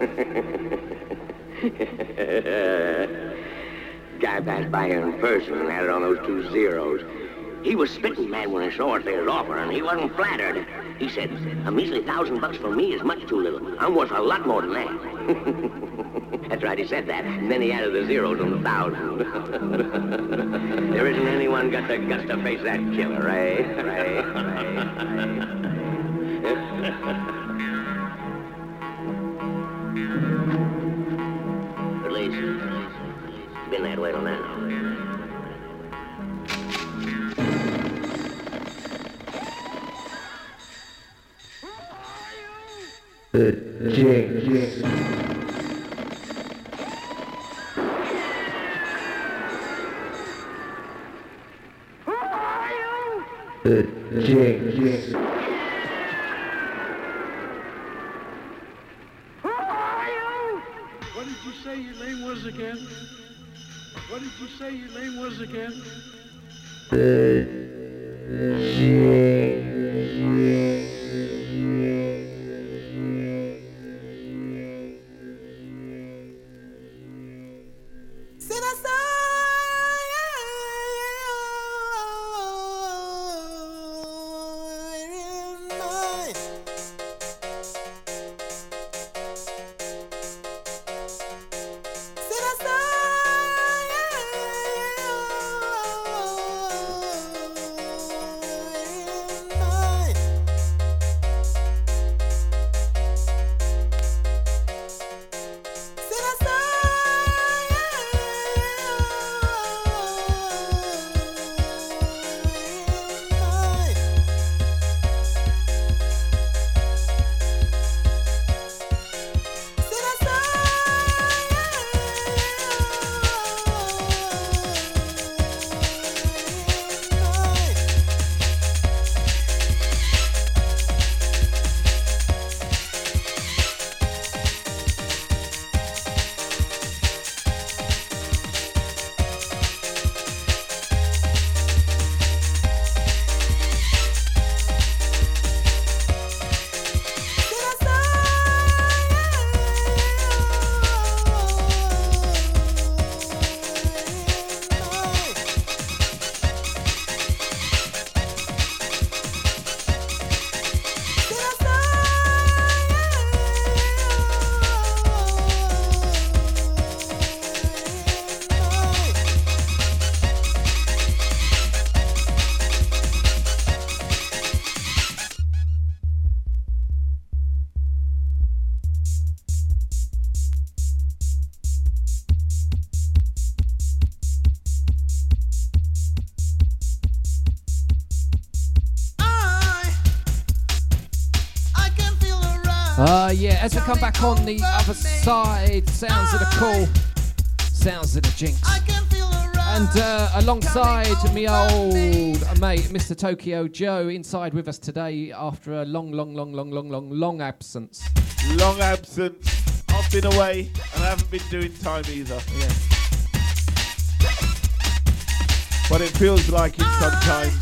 Guy passed by here in person and had it on those 2 zeros. He was spitting mad when I saw what they was offering. He wasn't flattered. He said, a measly $1,000 for me is much too little. I'm worth a lot more than that. That's right, he said that. And then he added the zeros on the 1,000. There isn't anyone got the guts to face that killer, eh? Right? At least, it's been that way till now. The Jinx. The Jinx. What did you say your name was again? What did you say your name was again? The Jinx. Yeah, as we come back on the other side, sounds of the cool, sounds of the Jinx. And alongside me old mate, Mr. Tokyo Joe, inside with us today after a long absence. Long absence. I've been away and I haven't been doing time either. Yeah. But it feels like it sometimes.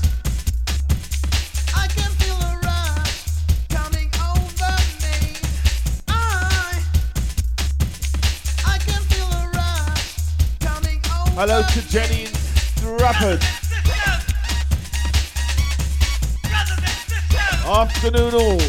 Hello to Jenny in Stratford. Afternoon all.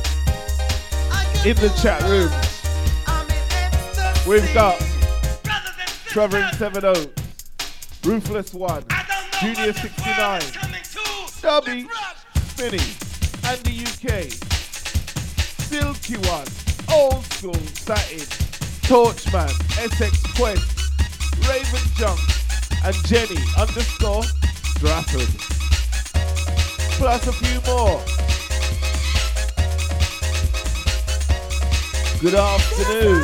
In the chat room, we've got Trevor in Seven Oaks, Ruthless One, Junior 69, Stubby, Spinny, Andy UK, Silky One, Old School Satin, Torchman, Essex Quest, Raven Junk, and Jenny _ Strafford. Plus a few more. Good afternoon.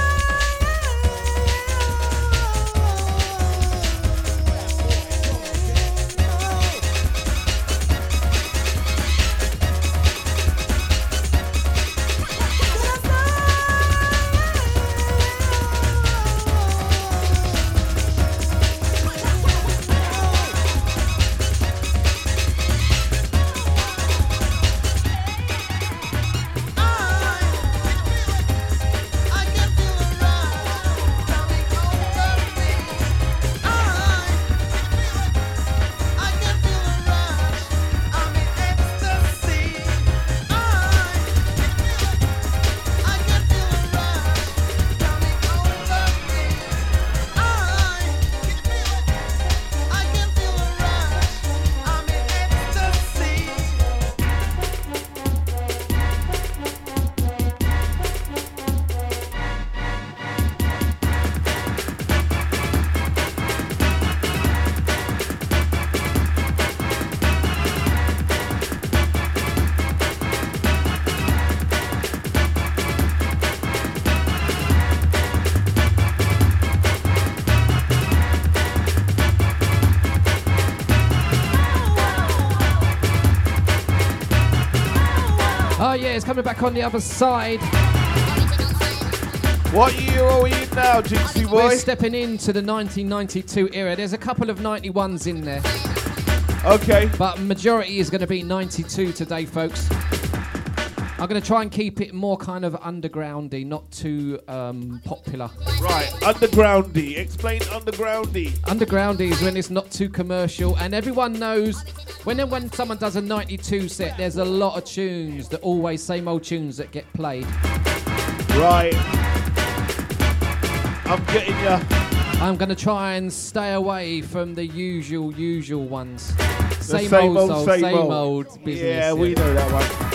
It's coming back on the other side. What year are we in now, Jinxie boy? We're stepping into the 1992 era. There's a couple of 91s in there. Okay. But majority is going to be 92 today, folks. I'm going to try and keep it more kind of undergroundy, not too popular. Right, undergroundy. Explain undergroundy. Undergroundy is when it's not too commercial, and everyone knows when someone does a 92 set, there's a lot of tunes that always same old tunes that get played. Right. I'm getting ya. I'm going to try and stay away from the usual ones. Same old business. Yeah, we know that one.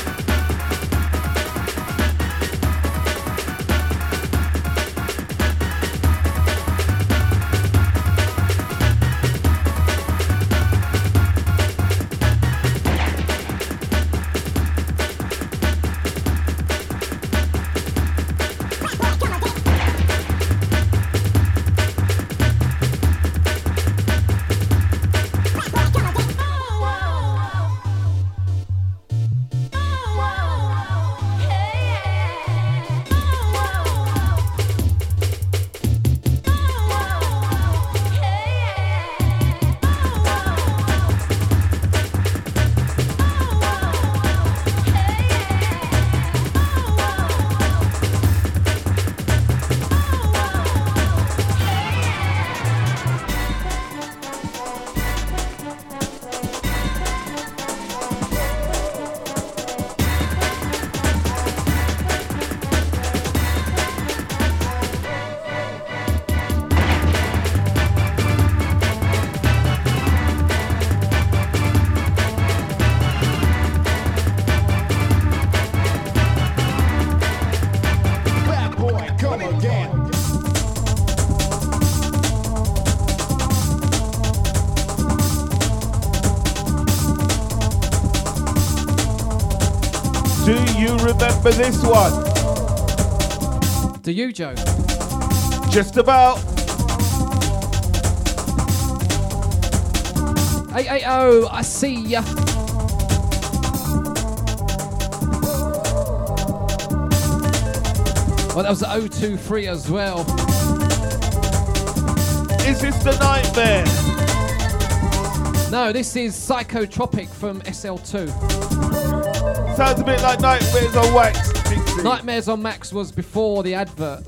Remember this one? Do you, Joe? Just about. 880, I see ya. Well, that was the 023 as well. Is this the Nightmare? No, this is Psychotropic from SL2. Sounds a bit like Nightmares on Wax. Dixie. Nightmares on Max was before the adverts.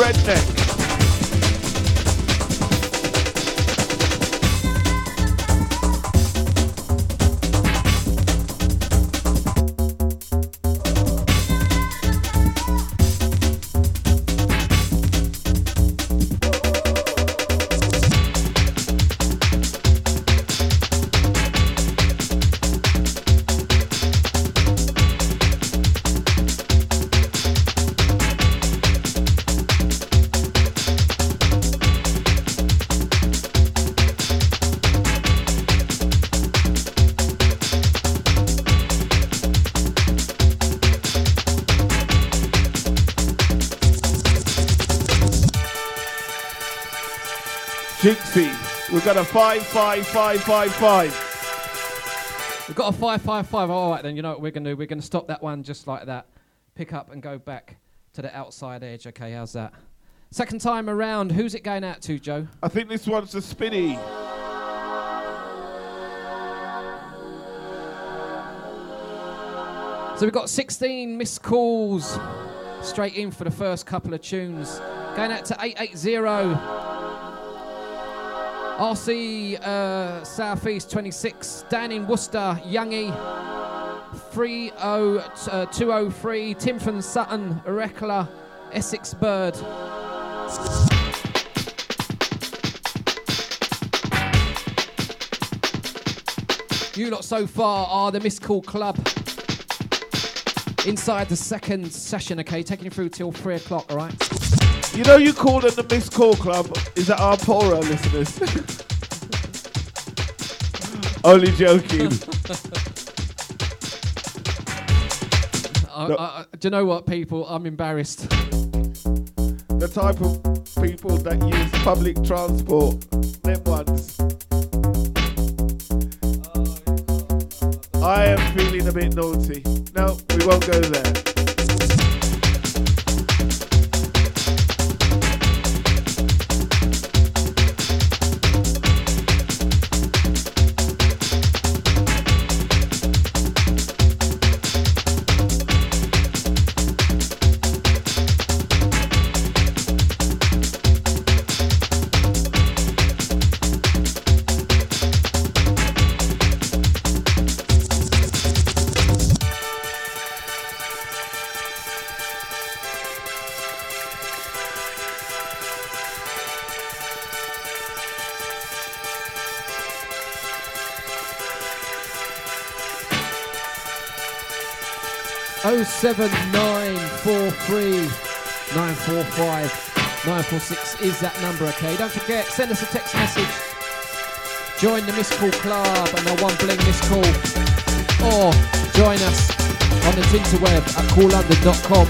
redneck. Jinxie, we've got a 5-5-5-5-5-5. We've got a 5-5-5. All right, then, you know what we're going to do? We're going to stop that one just like that. Pick up and go back to the outside edge. Okay, how's that? Second time around, who's it going out to, Joe? I think this one's a spinny. So we've got 16 missed calls straight in for the first couple of tunes. Going out to 880. RC Southeast 26, Dan in Worcester, Youngie 30203, Tim from Sutton, Rekla, Essex Bird. You lot so far are the Missed Call Club. Inside the second session, okay, taking you through till 3 o'clock, all right? You know you call them the Missed Call Club? Is that our poorer listeners? Only joking. Do you know what, people? I'm embarrassed. The type of people that use public transport, them ones. I am feeling a bit naughty. No, we won't go there. Oh 07943 945 946 is that number, okay? Don't forget, send us a text message. Join the Missed Call Club and our One Bling Missed Call. Or join us on the interweb at calllondon.com.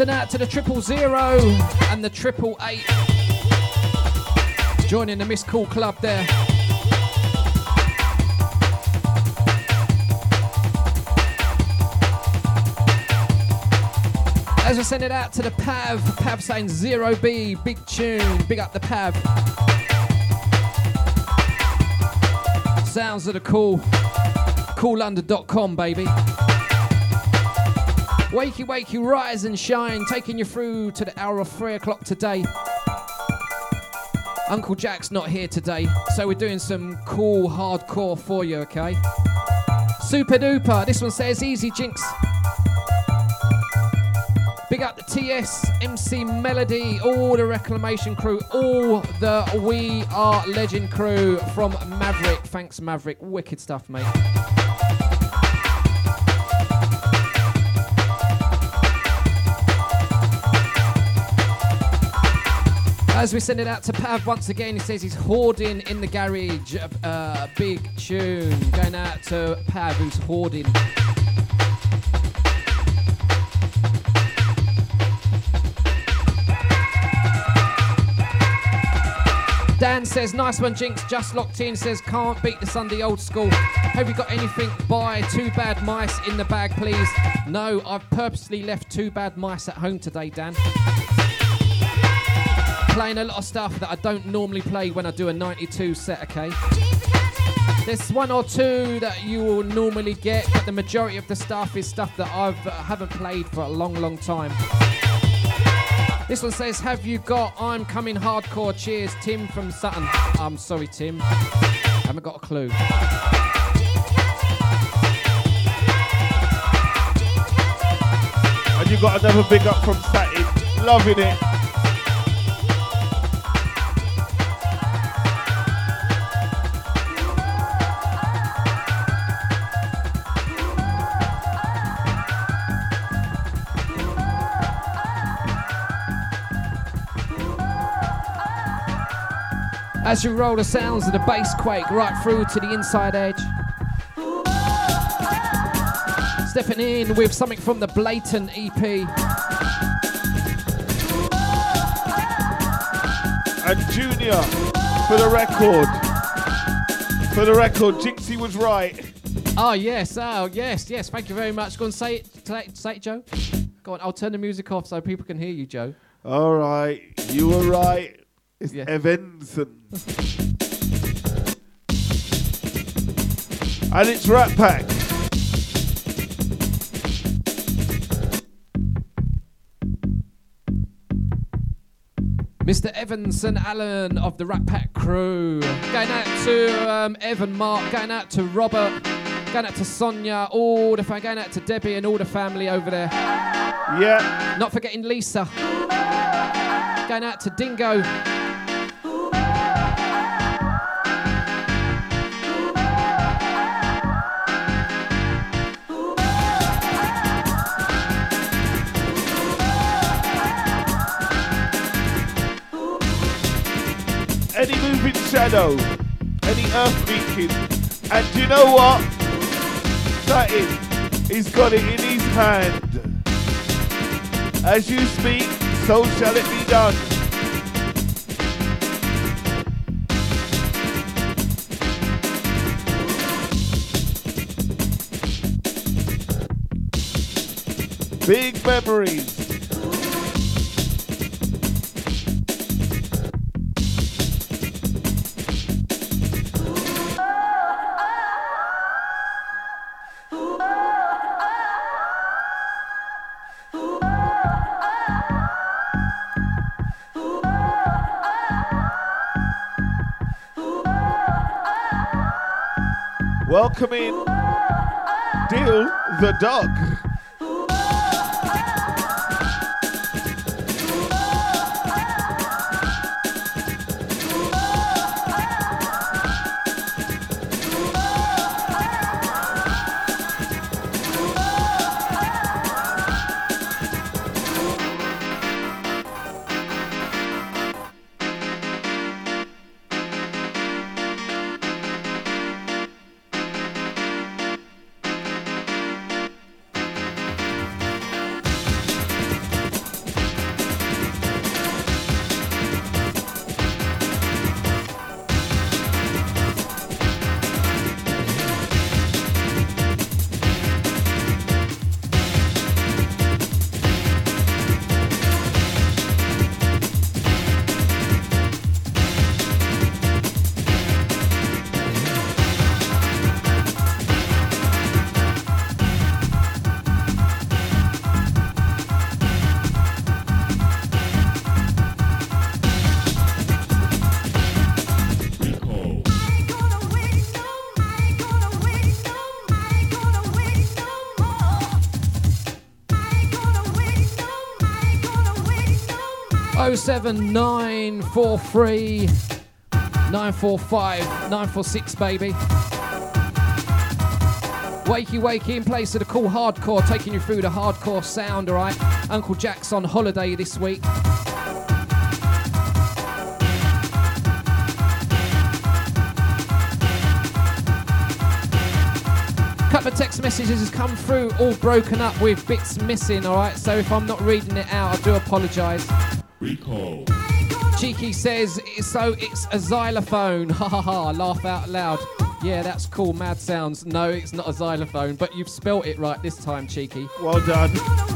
and out to the 000 and the 888. Joining the Miss Cool Club there. As we send it out to the Pav saying 0B, big tune, big up the Pav. Sounds of the cool, coollondon.com, baby. Wakey, wakey, rise and shine, taking you through to the hour of 3 o'clock today. Uncle Jack's not here today, so we're doing some cool hardcore for you, okay? Super duper, this one says easy jinx. Big up the TS, MC Melody, all the Reclamation crew, all the We Are Legend crew from Maverick. Thanks, Maverick. Wicked stuff, mate. As we send it out to Pav once again, he says he's hoarding in the garage. Big tune. Going out to Pav, who's hoarding. Dan says, nice one, Jinx, just locked in. Says, can't beat the Sunday old school. Have you got anything by Two Bad Mice in the bag, please? No, I've purposely left Two Bad Mice at home today, Dan. Playing a lot of stuff that I don't normally play when I do a 92 set, okay? There's one or two that you will normally get, but the majority of the stuff is stuff that I haven't played for a long, long time. This one says, have you got I'm Coming Hardcore? Cheers, Tim from Sutton. I'm sorry, Tim. Haven't got a clue. And you got another big up from Satin. Loving it. As you roll the sounds of the bass quake right through to the inside edge. Stepping in with something from the Blatant EP. And Junior, for the record. For the record, Jinxie was right. Oh yes, thank you very much. Go on, say it, Joe. Go on, I'll turn the music off so people can hear you, Joe. All right, you were right. It's yeah. Evanson. And it's Rat Pack. Mr. Evanson Allen of the Rat Pack crew. Going out to Evan Mark, going out to Robert, going out to Sonia, all the going out to Debbie and all the family over there. Yeah. Not forgetting Lisa. Going out to Dingo. Any moving shadow, any earth leaking, and do you know what? Satin, he's got it in his hand. As you speak, so shall it be done. Big memories. Welcome in Dill the dog. 07943 945 946, baby. Wakey wakey in place of the cool hardcore, taking you through the hardcore sound, alright? Uncle Jack's on holiday this week. Couple of text messages has come through, all broken up with bits missing, alright? So if I'm not reading it out, I do apologise. Recall. Cheeky says, so it's a xylophone. Ha ha ha, laugh out loud. Yeah, that's cool, mad sounds. No, it's not a xylophone, but you've spelt it right this time, Cheeky. Well done.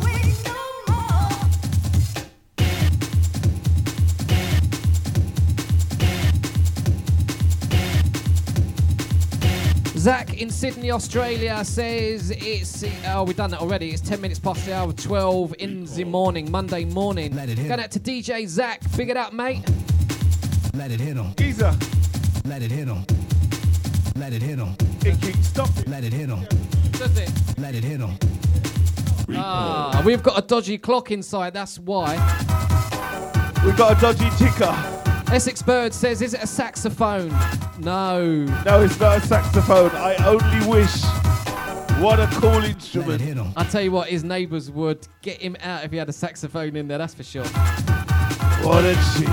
Zach in Sydney, Australia says it's... Oh, we've done that already. It's 10 minutes past the hour of 12 in the morning, Monday morning. Going out to DJ Zach. Big it up, mate. Let it hit him. Geezer. Let it hit him. Let it hit him. Stop it. Let it hit him. Does it? Let it hit him. Ah, we've got a dodgy clock inside, that's why. We've got a dodgy ticker. Essex Bird says, is it a saxophone? No. No, it's not a saxophone. I only wish. What a cool instrument. I tell you what, his neighbours would get him out if he had a saxophone in there, that's for sure. What a cheek.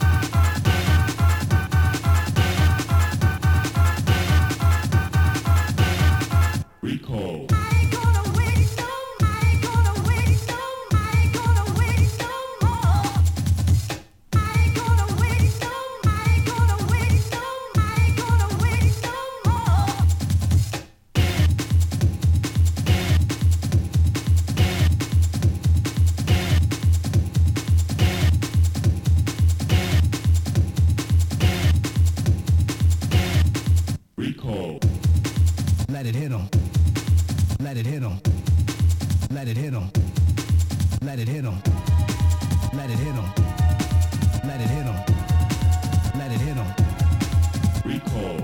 Recall. Let it hit him. Let it hit him. Let it hit him. Let it hit him. Let it hit him. Let it hit him. Let it hit him. Recall.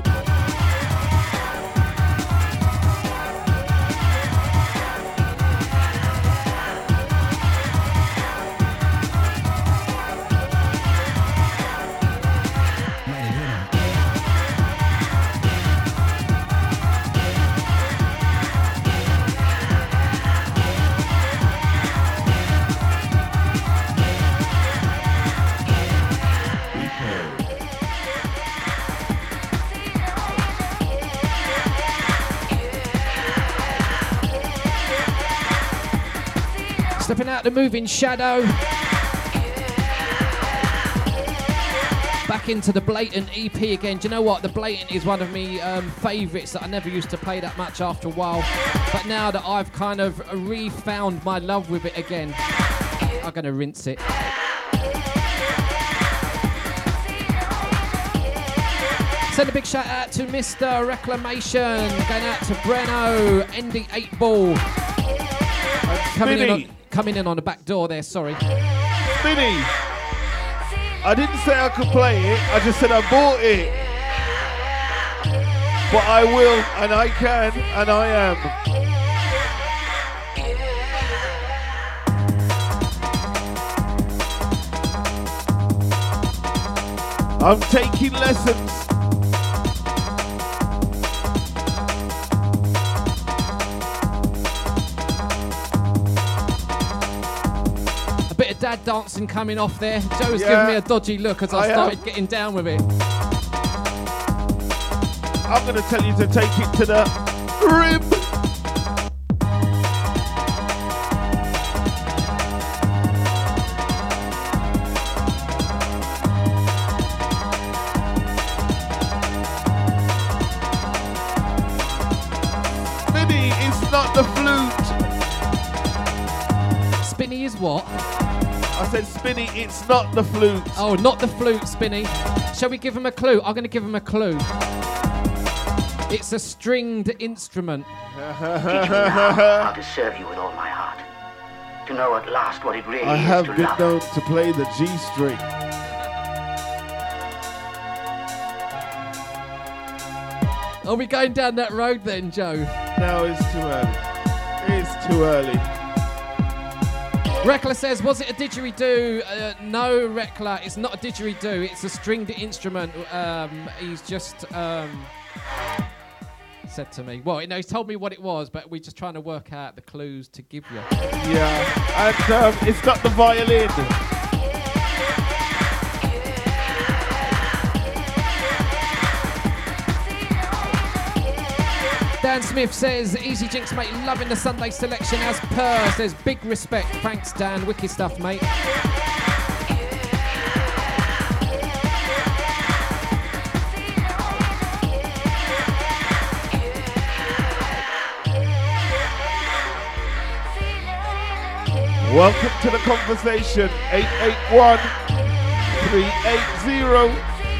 Stepping out the moving shadow. Back into the Blatant EP again. Do you know what? The Blatant is one of me favourites that I never used to play that much after a while. But now that I've kind of re-found my love with it again, I'm going to rinse it. Send a big shout out to Mr. Reclamation. Going out to Breno, Andy 8 Ball. Coming in on the back door there, sorry. Spinny, I didn't say I could play it, I just said I bought it. But I will, and I can, and I am. I'm taking lessons. Dad dancing coming off there. Joe's giving me a dodgy look as I started getting down with it. I'm going to tell you to take it to the rim. Spinny, it's not the flute. Spinny is what? I said, Spinny, it's not the flute. Oh, not the flute, Spinny. Shall we give him a clue? I'm going to give him a clue. It's a stringed instrument. Teach me now how to serve you with all my heart. To know at last what it really I is have to been love. known to play the G string. Are we going down that road then, Joe? No, it's too early. It's too early. Rekla says, was it a didgeridoo? No, Rekla, it's not a didgeridoo. It's a stringed instrument. He's just said to me. Well, he's told me what it was, but we're just trying to work out the clues to give you. Yeah, and it's got the violin. Dan Smith says, Easy Jinx, mate, loving the Sunday selection as per. Says, big respect. Thanks, Dan. Wicked stuff, mate. Welcome to the conversation. 881-380.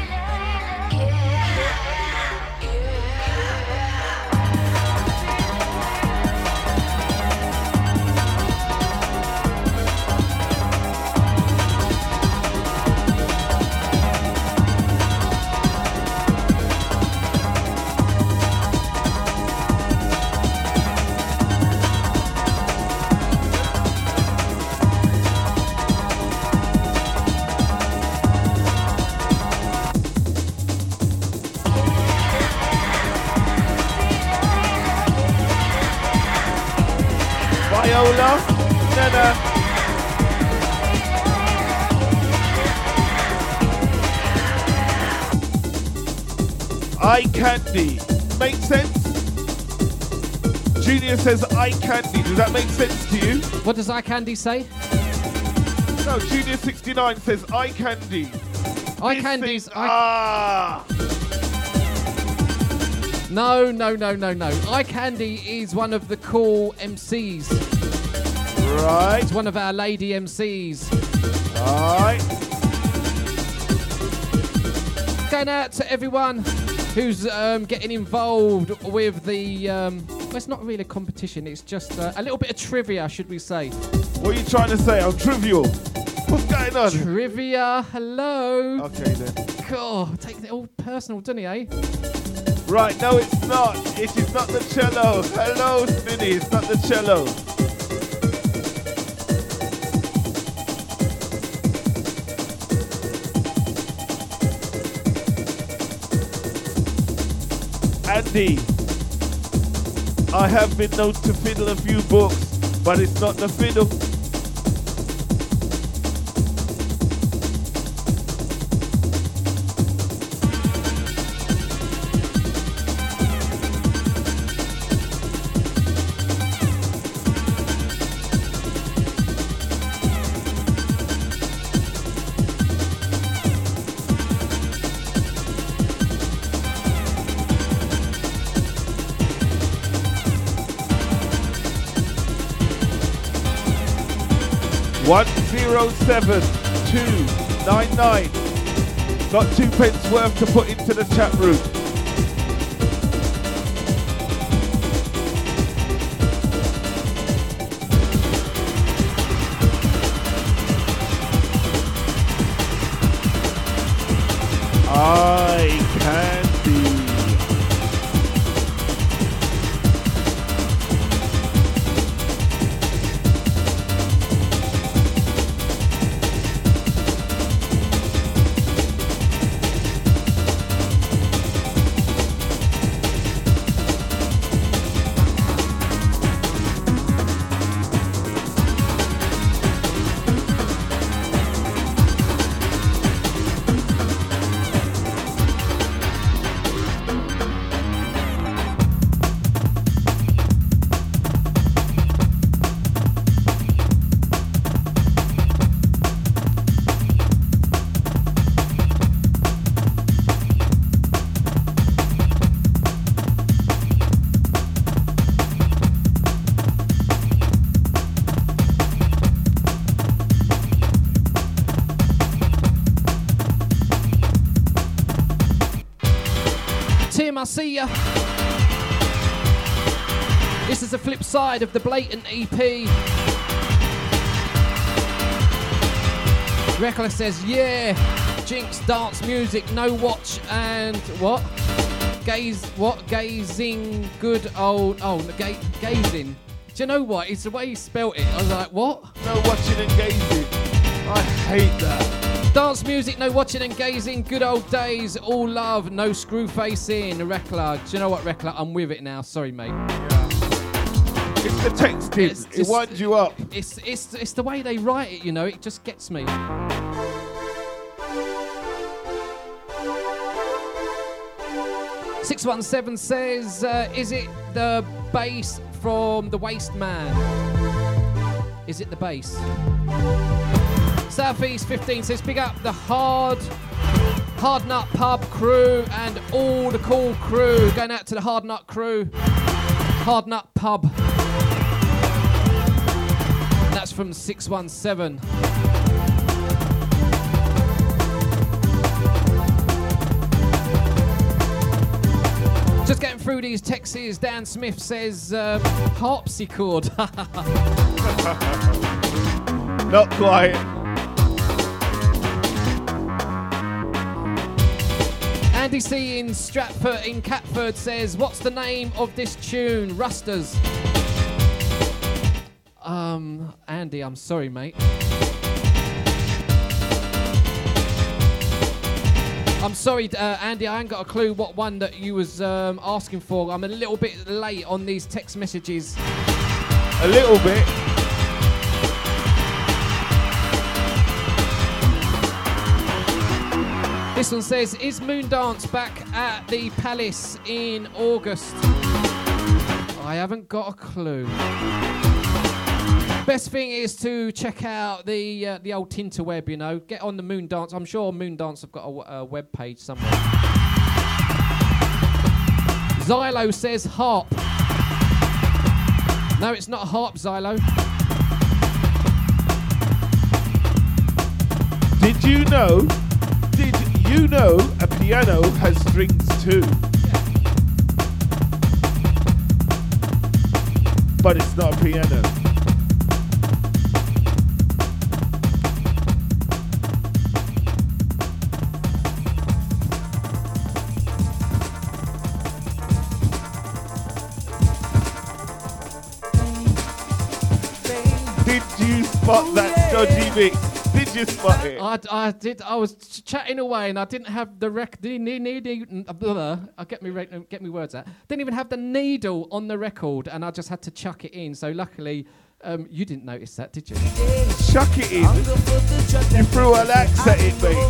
Eye candy. Make sense? Junior says eye candy. Does that make sense to you? What does eye candy say? No, Junior 69 says eye candy. Eye candy's... No. Eye Candy is one of the cool MCs. Right. It's one of our lady MCs. Right. Going out to everyone who's getting involved with the... well, it's not really a competition. It's just a little bit of trivia, should we say. What are you trying to say? I'm trivial. What's going on? Trivia, hello. Okay then. God, take it all personal, doesn't he, eh? Right, no it's not. It is not the cello. Hello, Spinny, it's not the cello. Andy, I have been known to fiddle a few books, but it's not the fiddle. One 07299. Got 2 pence worth to put into the chat room. Eye candy. Tim, I see ya. This is the flip side of the Blatant EP. Reckless says, yeah, Jinx, dance music, no watch and what? Gazing, good old, gazing. Do you know what? It's the way he spelt it. I was like, what? No watching and gazing. I hate that. Dance music, no watching and gazing. Good old days, all love, no screw facing. Rekla. Do you know what, Rekla? I'm with it now. Sorry, mate. Yeah. It's the texting. It winds you up. It's the way they write it, you know. It just gets me. "617 says, is it the bass from The Waste Man? Is it the bass? Southeast 15 says, big up the Hard Nut Pub crew and all the cool crew. Going out to the Hard Nut crew. Hard Nut Pub. That's from 617. Just getting through these texts. Dan Smith says, harpsichord. Not quite. Andy C in Stratford, in Catford says, what's the name of this tune? Rusters. Andy, I'm sorry, mate. I'm sorry, Andy, I ain't got a clue what one that you was asking for. I'm a little bit late on these text messages. A little bit. This one says, is Moondance back at the Palace in August? I haven't got a clue. Best thing is to check out the old Tinterweb, you know. Get on the Moondance. I'm sure Moondance have got a web page somewhere. Xylo says harp. No, it's not a harp, Xylo. Did you know a piano has strings too? But it's not a piano. Did you spot that dodgy mix? Did you spot it? I did. I was chatting away and I didn't have the get me words out. Didn't even have the needle on the record, and I just had to chuck it in. So luckily, you didn't notice that, did you? Chuck it in. You threw an axe at it, mate.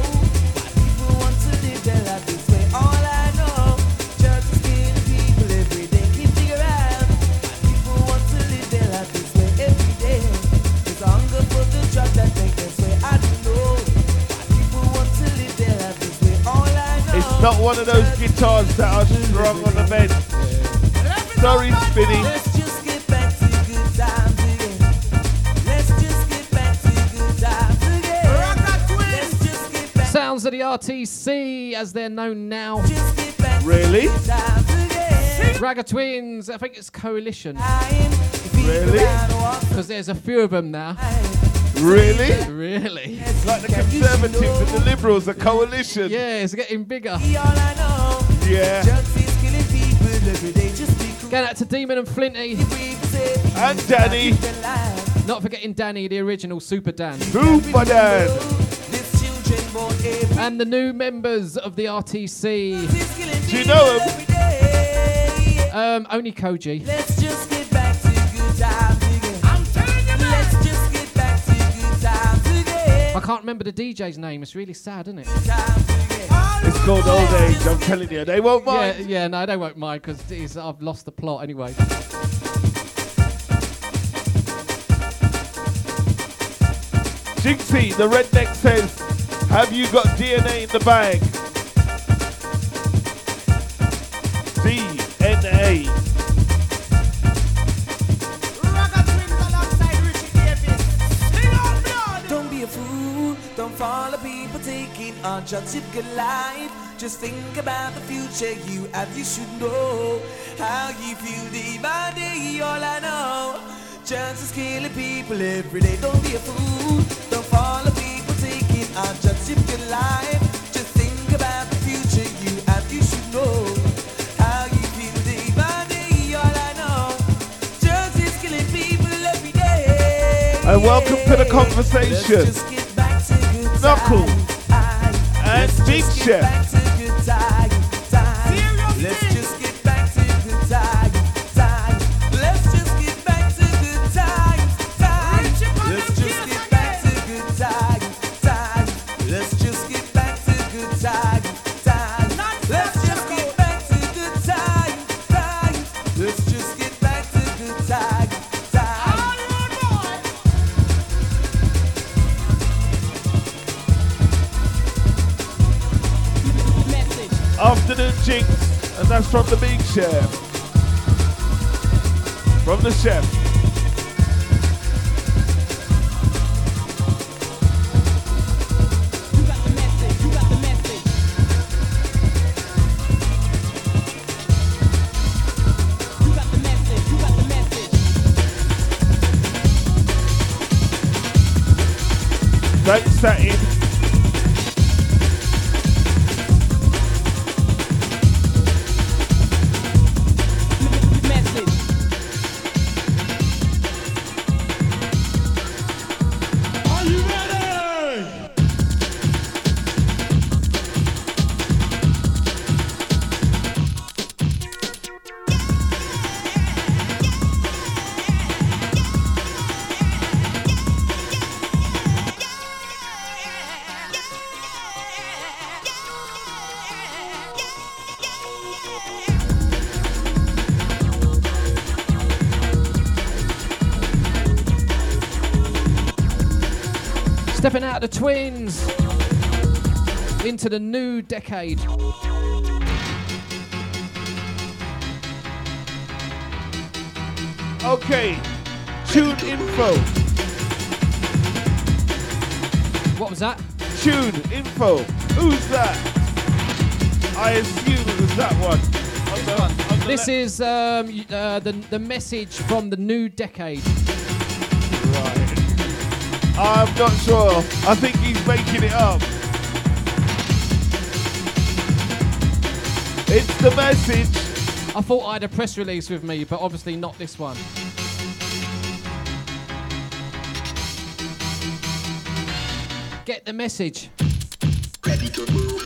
It's not one of those guitars that are strung on the bed. Sorry, Spinny. Let's just get back to good times again. Let's just get back to good times again. Let's just get back. Sounds of the RTC, as they're known now. Really? Ragga Twins, I think it's Coalition. Really? Because there's a few of them now. Really? Really? Like the Conservatives and the Liberals, a coalition. Yeah, it's getting bigger. Yeah. Going out to Demon and Flinty. And Danny. Not forgetting Danny, the original Super Dan. Super Dan. And the new members of the RTC. Do you know them? Only Koji. Let's just get back to good times again. I'm telling you, let's just get back to good times again. I can't remember the DJ's name. It's really sad, isn't it? It's called Old Age, I'm telling you. They won't mind. Yeah, no, they won't mind because I've lost the plot anyway. Jinxie, the redneck says, have you got DNA in the bag? DNA. Don't be a fool, don't follow people taking on drugs. You've got life. Just think about the future you have. You should know how you feel day by day. All I know, drugs is killing people every day. Don't be a fool, don't follow people taking on drugs. You've got life. Just think about the future you have. You should know how you feel day by day. All I know, drugs is killing people. And welcome to the conversation. Knuckles and Big Chef. Let's just get back to good times. Let's just get back to good times. Let's just get back to good times. Let's just get back to good times. Let's just get back to good times. Let's just get back to good times. Afternoon Jinx, and that's from the Big Chef. From the chef. You got the message, you got the message. You got the message, you got the message. Thanks, Satin. Stepping out of the Twins into the new decade. Okay, tune info. What was that? Tune info. Who's that? I assume it was that one. This is the message from the new decade. Right. I'm not sure. I think he's making it up. It's the message. I thought I had a press release with me, but obviously not this one. Get the message. Ready to move.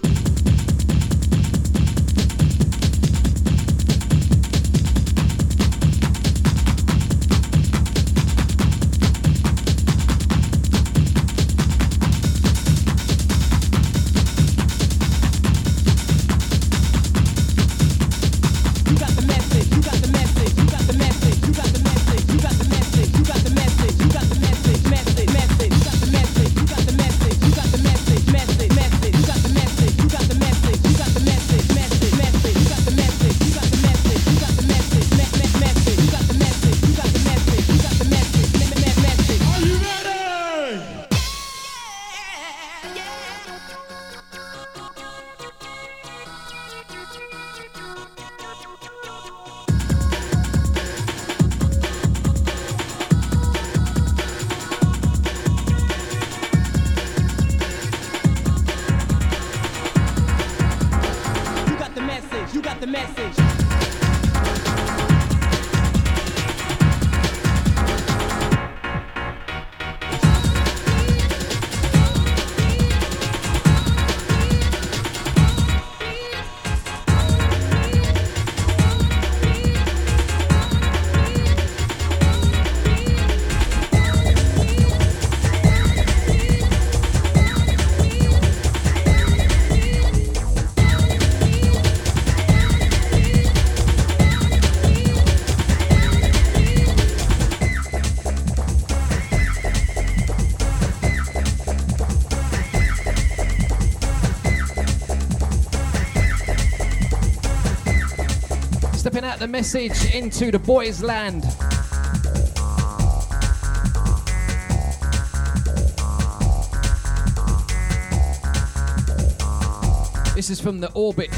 Stepping out the message into the boys' land. This is from the Orbit.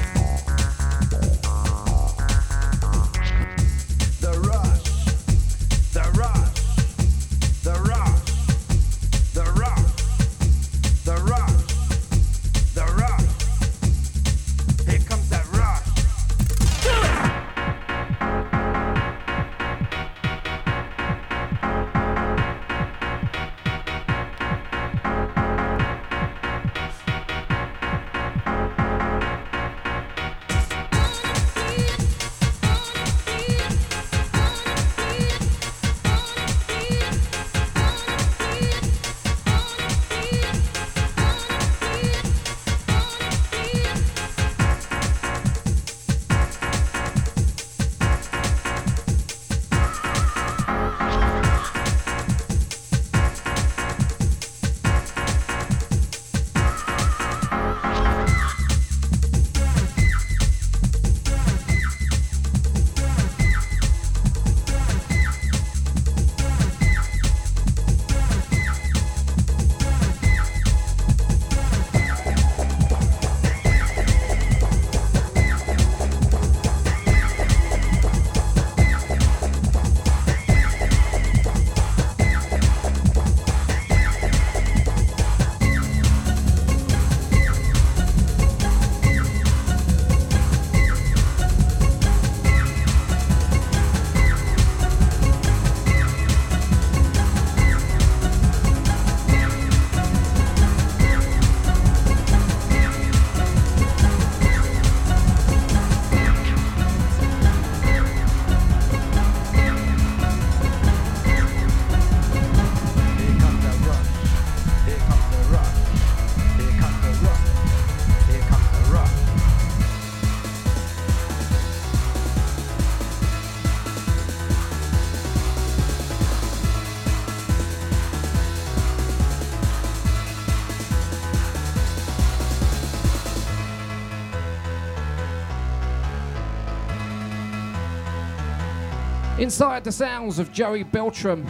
Inside the sounds of Joey Beltram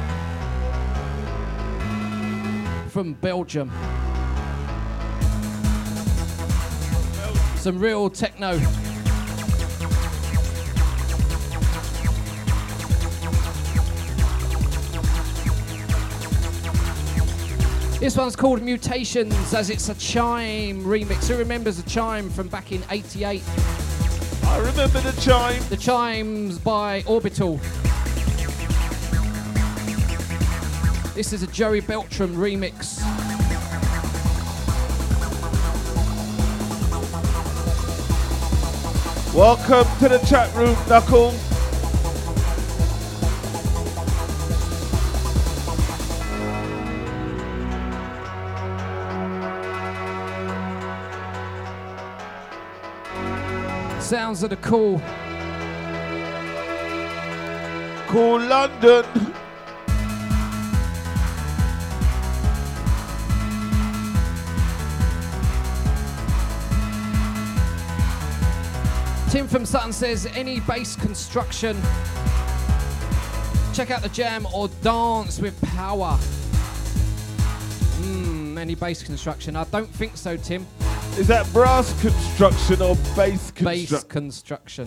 from Belgium. Some real techno. This one's called Mutations, as it's a Chime remix. Who remembers a Chime from back in '88? I remember the Chime. The Chimes by Orbital. This is a Joey Beltram remix. Welcome to the chat room, Knuckle. Sounds of the cool. Cool London. Tim from Sutton says, any bass construction, check out the jam or dance with power. Any bass construction? I don't think so, Tim. Is that brass construction or bass construction? Bass construction.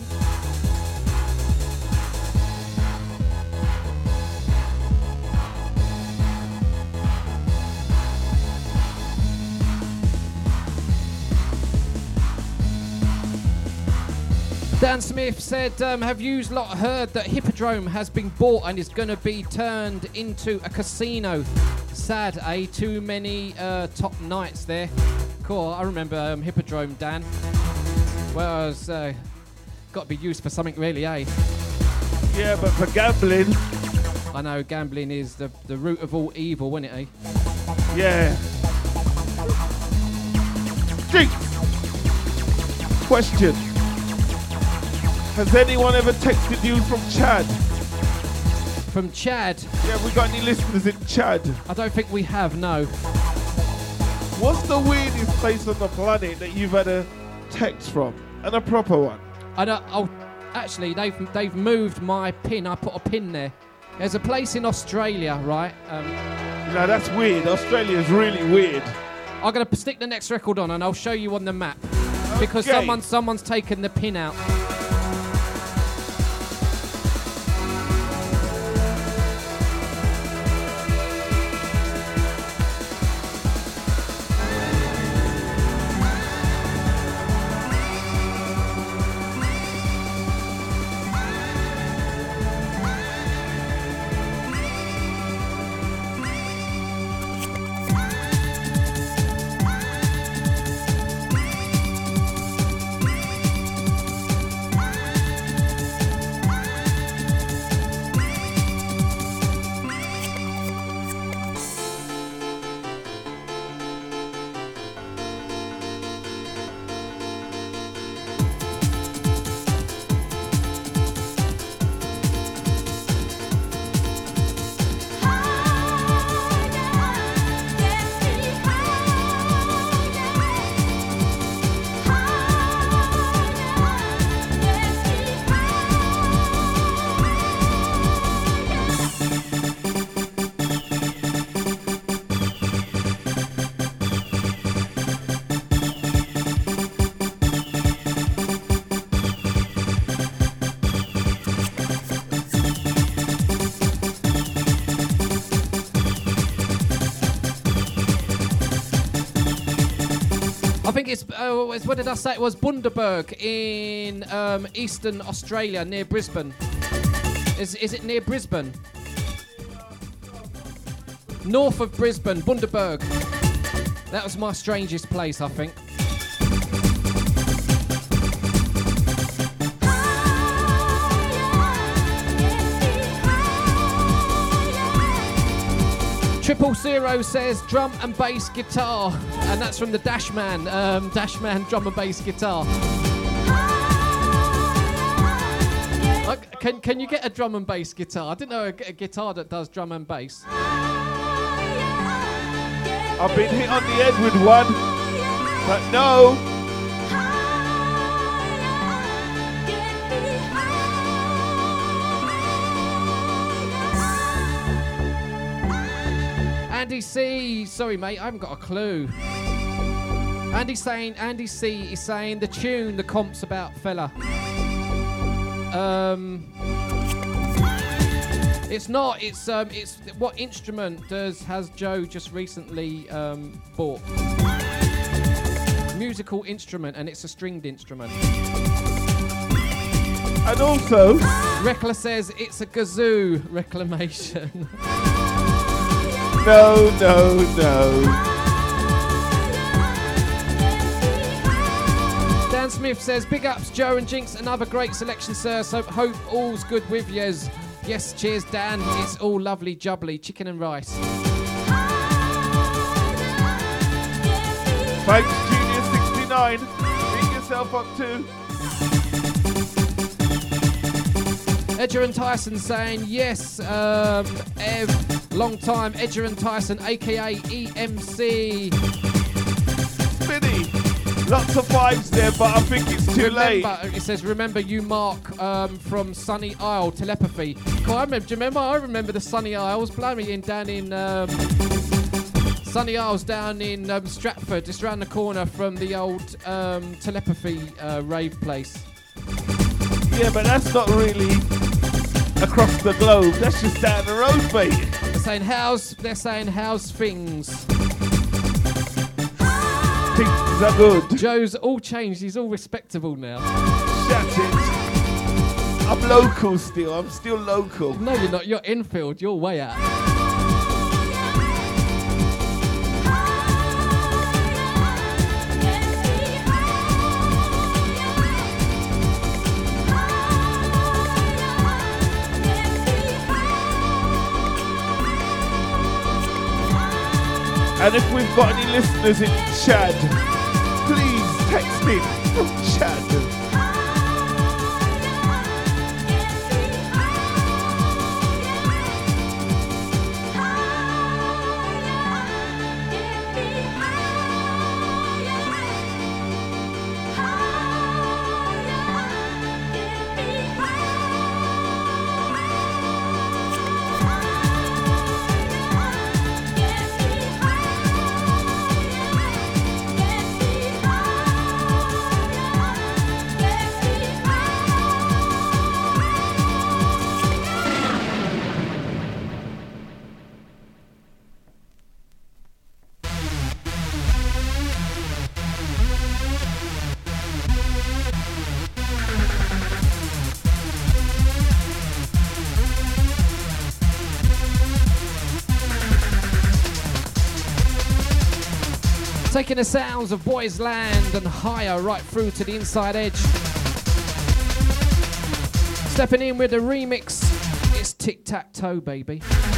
Dan Smith said, have you lot heard that Hippodrome has been bought and is going to be turned into a casino? Sad, eh? Too many top nights there. Cool, I remember Hippodrome, Dan. Well, it's got to be used for something really, eh? Yeah, but for gambling. I know, gambling is the root of all evil, isn't it, eh? Yeah. Jinx! Question. Has anyone ever texted you from Chad? From Chad? Yeah, we got any listeners in Chad? I don't think we have, no. What's the weirdest place on the planet that you've had a text from? And a proper one? I don't. Oh, actually, they've moved my pin. I put a pin there. There's a place in Australia, right? No, that's weird. Australia's really weird. I'm gonna stick the next record on, and I'll show you on the map because someone's taken the pin out. What did I say? It was Bundaberg in eastern Australia, near Brisbane. Is it near Brisbane? North of Brisbane, Bundaberg. That was my strangest place, I think. Triple Zero says drum and bass guitar, and that's from the Dashman. Dashman drum and bass guitar. Can you get a drum and bass guitar? I didn't know a guitar that does drum and bass. I've been hit on the head with one, but no. Andy C. Sorry, mate, I haven't got a clue. Andy C is saying the tune, the comp's about fella. It's not. It's what instrument has Joe just recently bought? Musical instrument, and it's a stringed instrument. And also, Rekla says it's a kazoo reclamation. No. Dan Smith says, big ups Joe and Jinx, another great selection, sir. So hope all's good with yous. Yes, cheers, Dan. It's all lovely jubbly, chicken and rice. Thanks, Junior69. Bring yourself up too. Edger and Tyson saying, yes, Ev, long time. Edger and Tyson, aka EMC. Spinny. Lots of vibes there, but I think it's too late. It says, remember you, Mark, from Sunny Isle, telepathy. Cool, I remember the Sunny Isles. Blimey, down in Sunny Isles, down in Stratford, just round the corner from the old telepathy rave place. Yeah, but that's not really across the globe. That's just down the road, mate. They're saying how's things. Things are good. Joe's all changed. He's all respectable now. Shut it. I'm local still. I'm still local. No, you're not. You're infield. You're way out. And if we've got any listeners in Chad, please text in from Chad. Taking the sounds of Boys Land and higher right through to the inside edge. Stepping in with a remix, it's Tic Tac Toe, baby.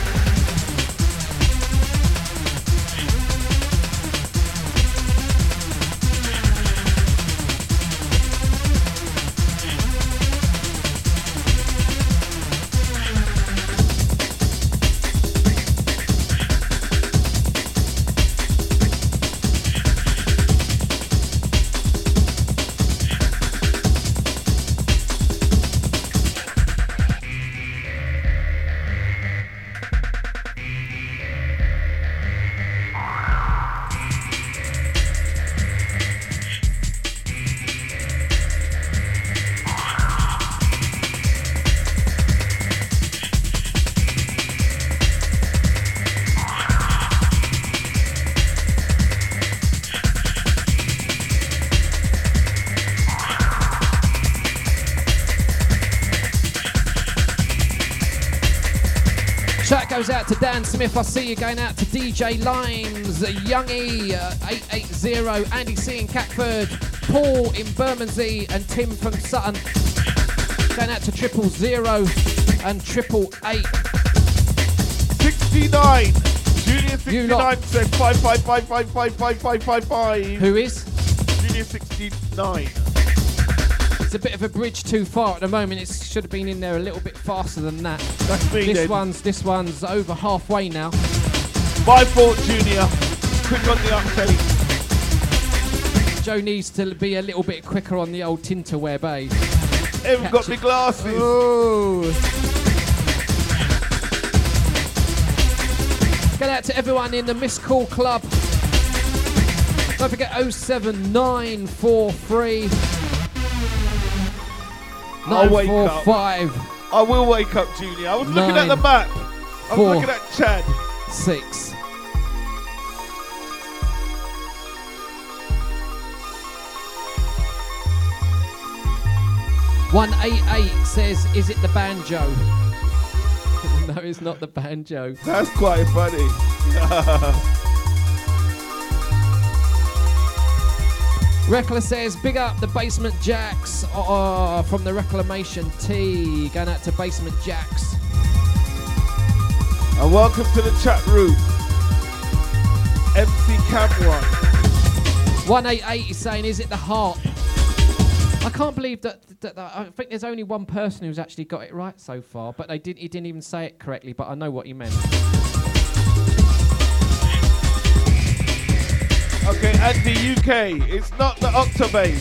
Shout goes out to Dan Smith. I see you going out to DJ Limes, Youngie 880, Andy C in Catford, Paul in Bermondsey, and Tim from Sutton. Going out to 000 and 888. 69. Junior 69 said 555555555. Who is? Junior 69. It's a bit of a bridge too far at the moment. It should have been in there a little bit faster than that. That's me. This one's over halfway now. My fault, Junior. Quick on the uptake. Joe needs to be a little bit quicker on the old Tinterweb, eh? Haven't got me glasses. Oh. Going out to everyone in the Miss Call Club. Don't forget 07943 I'll wake up. 945 I will wake up, Junior. I was looking at the map. I was looking at Chad. 6. "188 says, is it the banjo?" No, it's not the banjo. That's quite funny. Reckler says, big up the Basement Jacks from the Reclamation Tea. Going out to Basement Jacks. And welcome to the chat room. MC Cameron. 188 is saying, is it the harp? I can't believe that I think there's only one person who's actually got it right so far, but he didn't even say it correctly, but I know what he meant. Okay, and the UK, it's not the Octobase.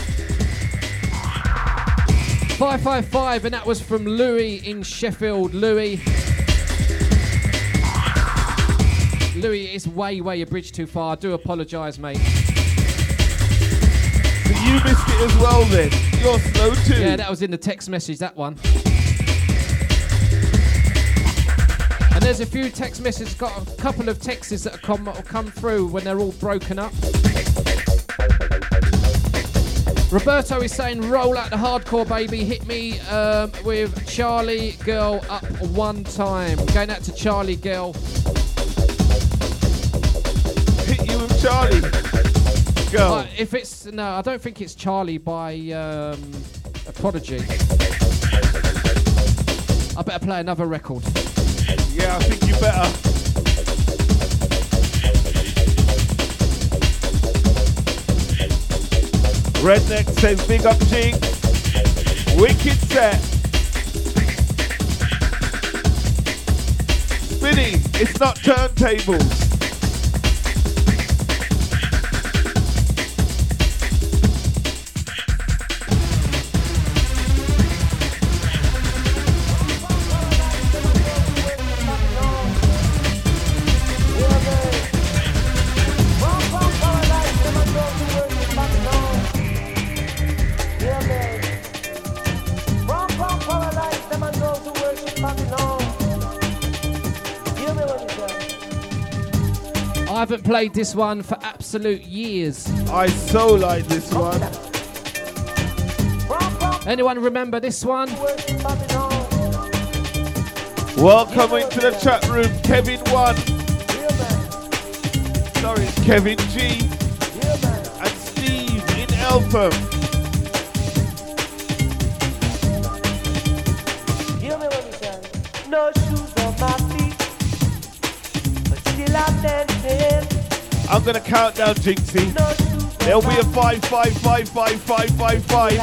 555, and that was from Louis in Sheffield. Louis, it's way a bridge too far. I do apologise, mate. So you missed it as well then. You're slow too. Yeah, that was in the text message, that one. And there's a few text messages, got a couple of texts that have come through when they're all broken up. Roberto is saying, roll out the hardcore, baby. Hit me with Charlie Girl up one time. Going out to Charlie Girl. Hit you with Charlie Girl. If it's, no, I don't think it's Charlie by a Prodigy. I better play another record. Yeah, I think you better. Redneck says big up Jinx. Wicked set. Spinny, it's not turntables. I haven't played this one for absolute years. I so like this one. Anyone remember this one? Welcome into the chat room, Kevin 1. Sorry, it's Kevin G. And Steve in Eltham. No shoes on my feet, but still I'm dancing. I'm gonna count down, Jinxie. There'll be a 5, 5, 5, 5, 5, 5, 5.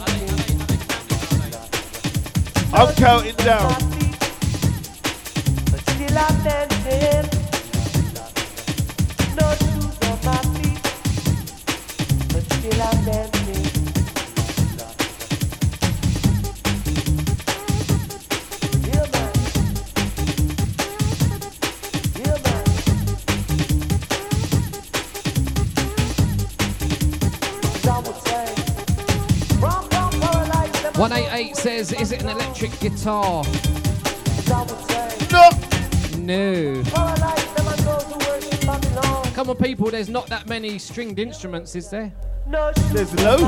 I'm counting down. But still I'm dancing. No shoes on my feet, but still I'm dancing. Yeah. 188 says, is it an electric guitar? No. Come on, people, there's not that many stringed instruments, is there? There's loads.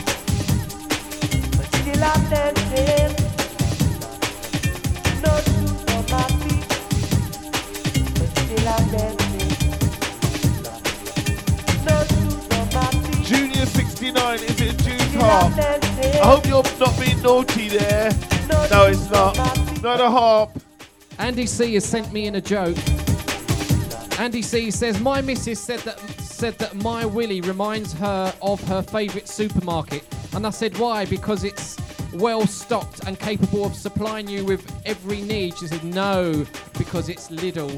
Junior 69, is it a June's harp? I hope you're not being naughty there. No, it's not. Not a harp. Andy C has sent me in a joke. Andy C says, my missus said that my Willie reminds her of her favourite supermarket. And I said, why? Because it's well stocked and capable of supplying you with every need. She said, no, because it's Lidl.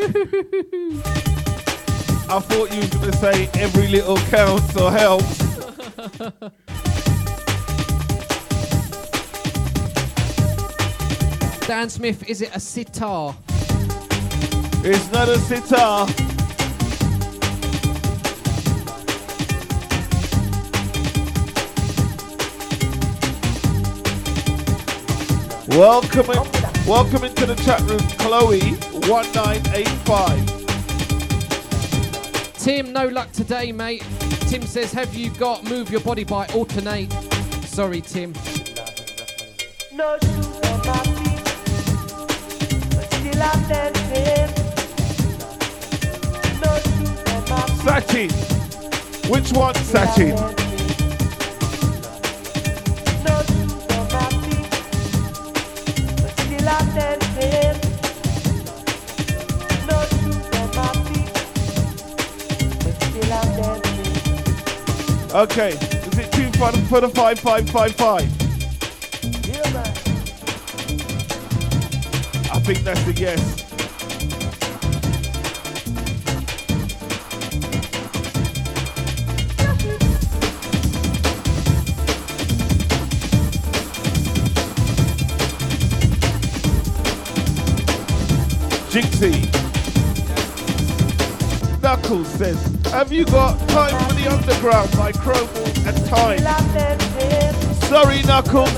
I thought you was going to say every little counts or helps. Dan Smith, is it a sitar? It's not a sitar. Welcome into the chat room, Chloe 1985. Tim, no luck today, mate. Tim says, have you got Move Your Body by Alternate? Sorry, Tim. No shoes on my feet, but still I'm dancing. No shoes on my feet. Sachin. Which one, Sachin? No shoes on my feet, but still I'm dancing. No shoes on my feet, but still I'm dancing. Okay, is it too fun for the 5555? Yeah, man. I think that's a yes. Jinxie. Knuckles says, have you got Time for the Underground by Chromewall and Time? Sorry, Knuckles.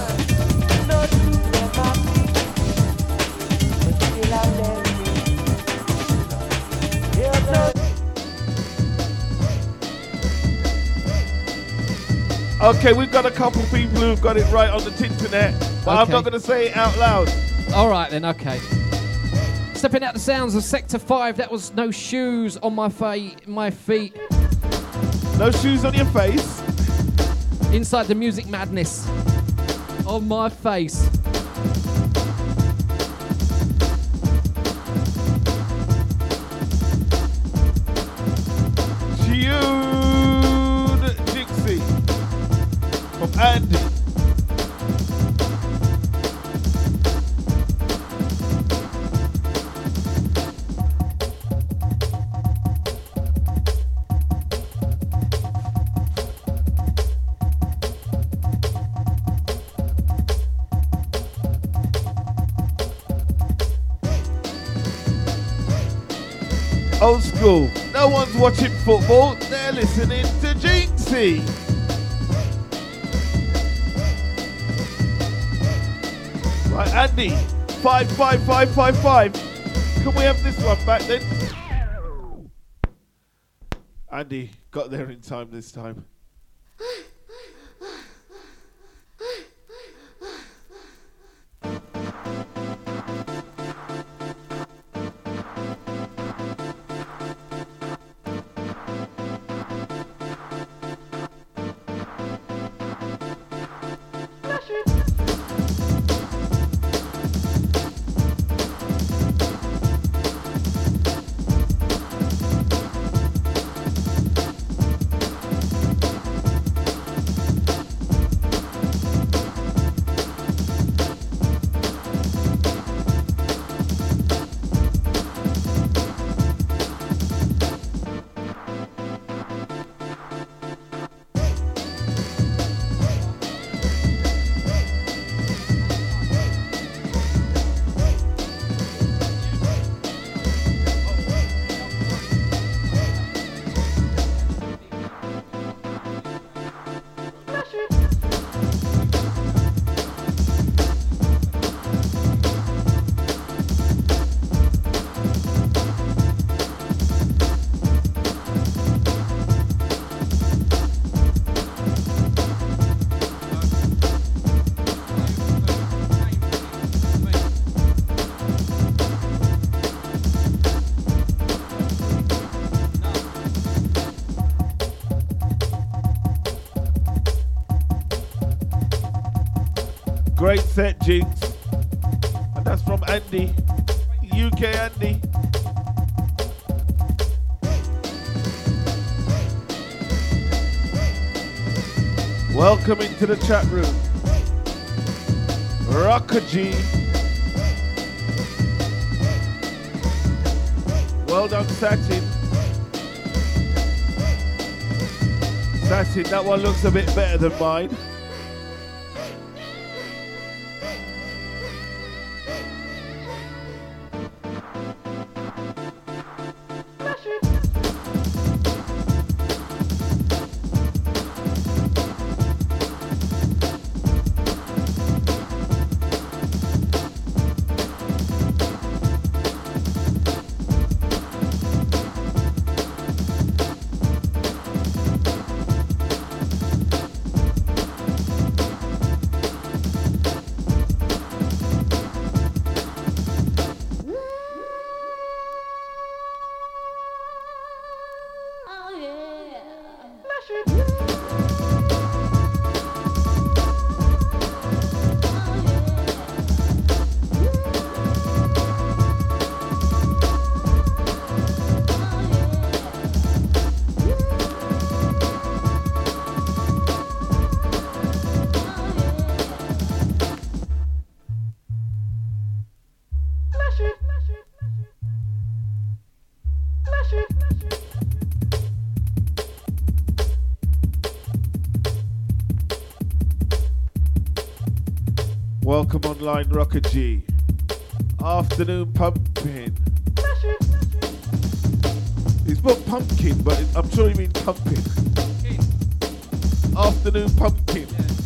Okay, we've got a couple people who've got it right on the internet, but I'm not going to say it out loud. All right then, okay. Stepping out the sounds of Sector 5, that was No Shoes on my feet. No shoes on your face? Inside the Music Madness. On my face. June Dixie from Andy. Old school. No one's watching football. They're listening to Jinxie. Right, Andy. 55555. Can we have this one back then? Andy got there in time this time. Great set, Jinx. And that's from Andy. UK Andy. Welcome into the chat room. Rocker G. Well done, Satin. Satin, that one looks a bit better than mine. Welcome online, Rocker G. Afternoon pumping. He's put pumpkin, but I'm sure he means pumping. Afternoon pumpkin.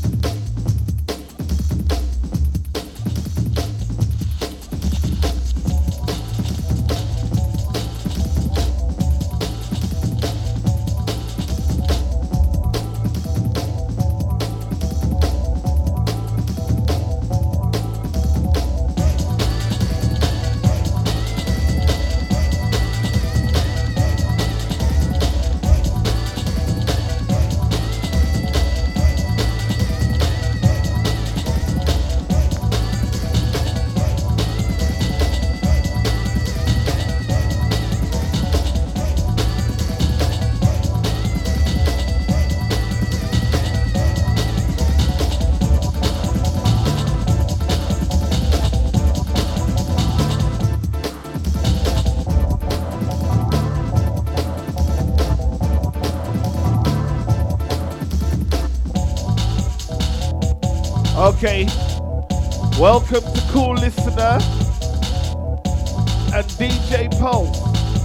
Okay, welcome to Cool Listener and DJ Pulse.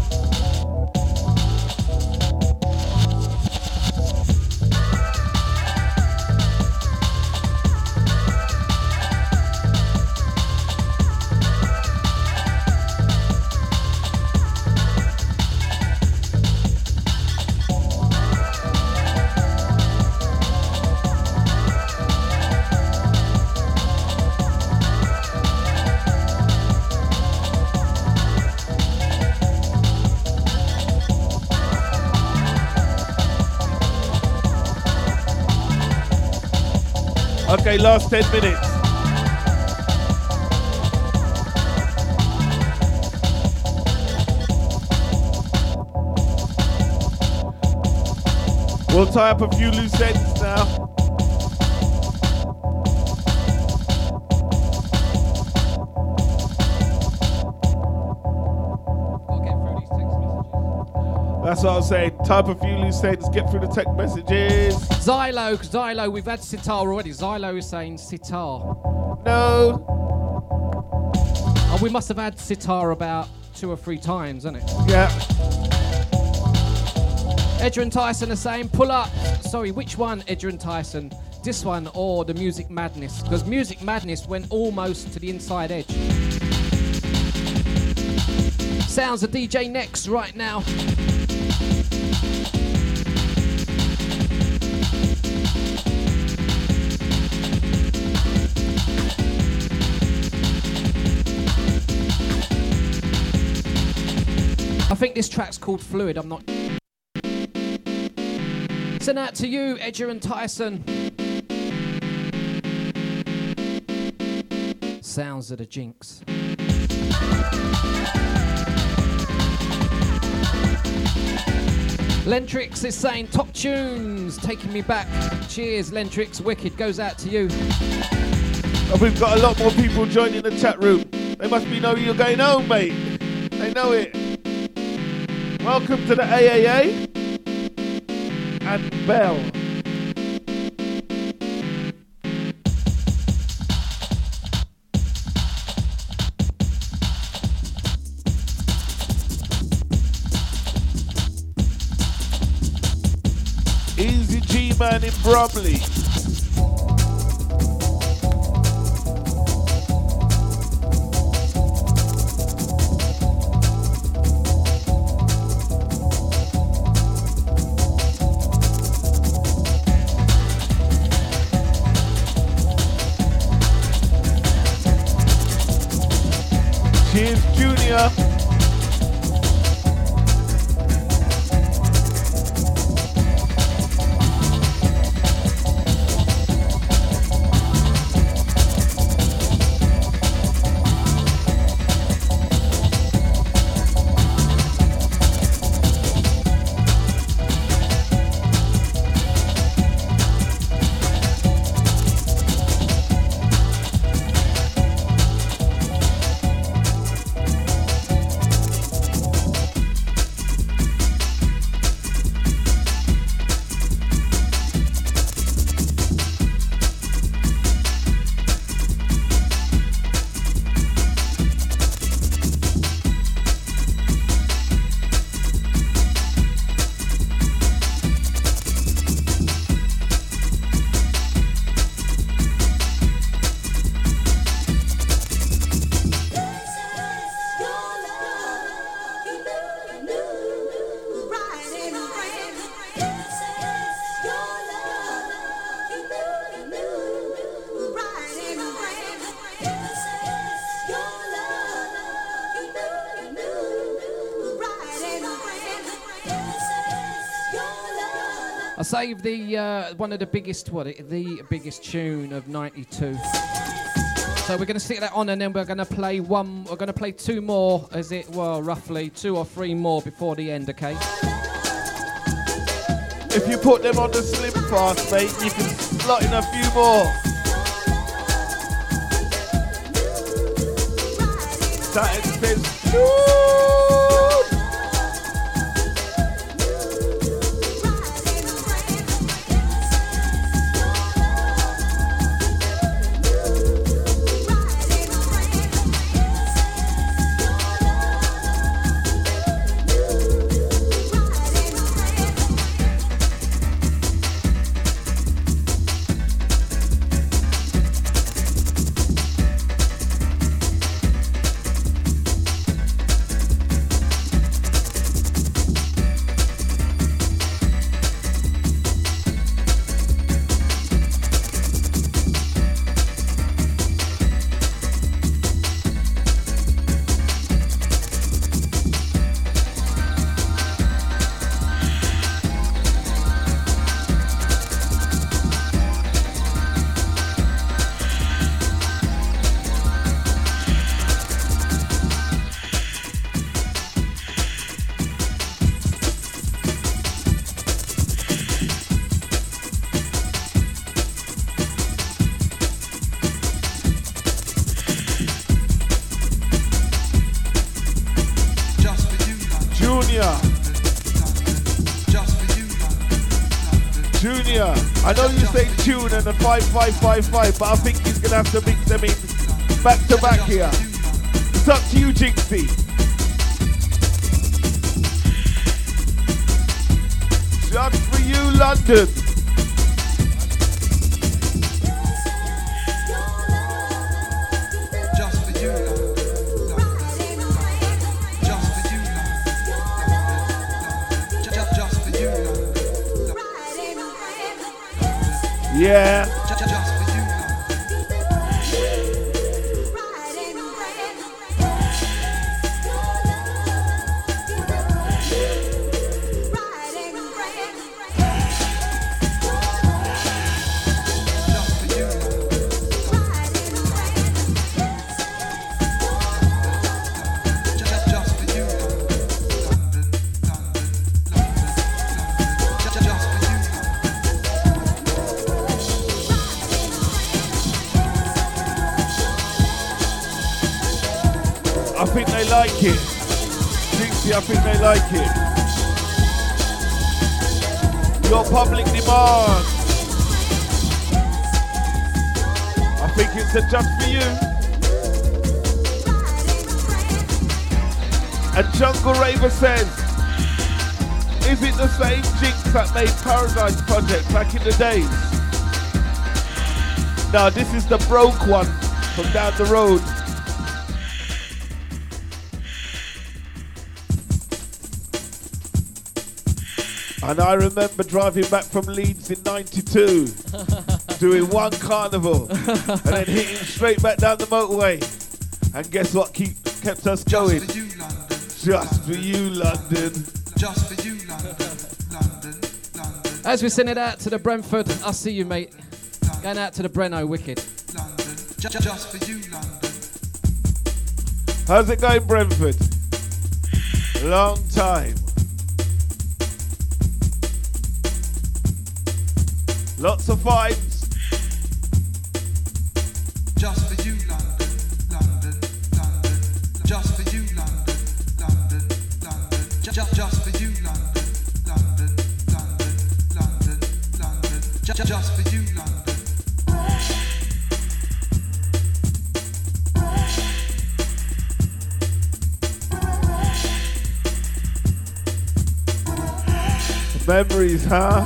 Okay, last 10 minutes. We'll tie up a few loose ends now. That's what I was saying. Type a few loose ends, get through the text messages. Xylo, we've had sitar already. Xylo is saying sitar. No. Oh, we must have had sitar about 2 or 3 times, hasn't it? Yeah. Edger and Tyson are saying pull up. Sorry, which one, Edger and Tyson? This one or the Music Madness? Because Music Madness went almost to the inside edge. Sounds of DJ Next right now. I think this track's called Fluid, I'm not... Send out to you, Edger and Tyson. Sounds of the Jinx. Lentrix is saying top tunes, taking me back. Cheers, Lentrix, wicked, goes out to you. And we've got a lot more people joining the chat room. They must be knowing you're going home, mate. They know it. Welcome to the AAA and Bell. Easy G-Man in Bromley. Cheers, Junior. I saved the one of the biggest, the biggest tune of '92. So we're going to stick that on, and then we're going to play one. We're going to play two more, roughly 2 or 3 more before the end. Okay. If you put them on the slim fast, mate, you can slot in a few more. Saturn says, Junior, I know you say tune and a 5555, but I think he's gonna have to mix them in back to back here. It's up to you, Jinxie. Just for you, London. Yeah. I think they like it. Jinxie, I think they like it. Your public demand. I think it's a just for you. And Jungle Raver says, is it the same Jinx that made Paradise Project back in the days? No, this is the broke one from down the road. And I remember driving back from Leeds in '92, doing one carnival, and then hitting straight back down the motorway. And guess what kept us going? Just for you, London. Just for you, London. As we send it out to the Brentford, I'll see you, mate. Going out to the Breno, wicked. Just for you, London. How's it going, Brentford? Long time. Lots of vibes. Just for you, London, London, London. Just for you, London, London, London. Just for you, London, London, London, London, London. Just for you, London. Memories, huh?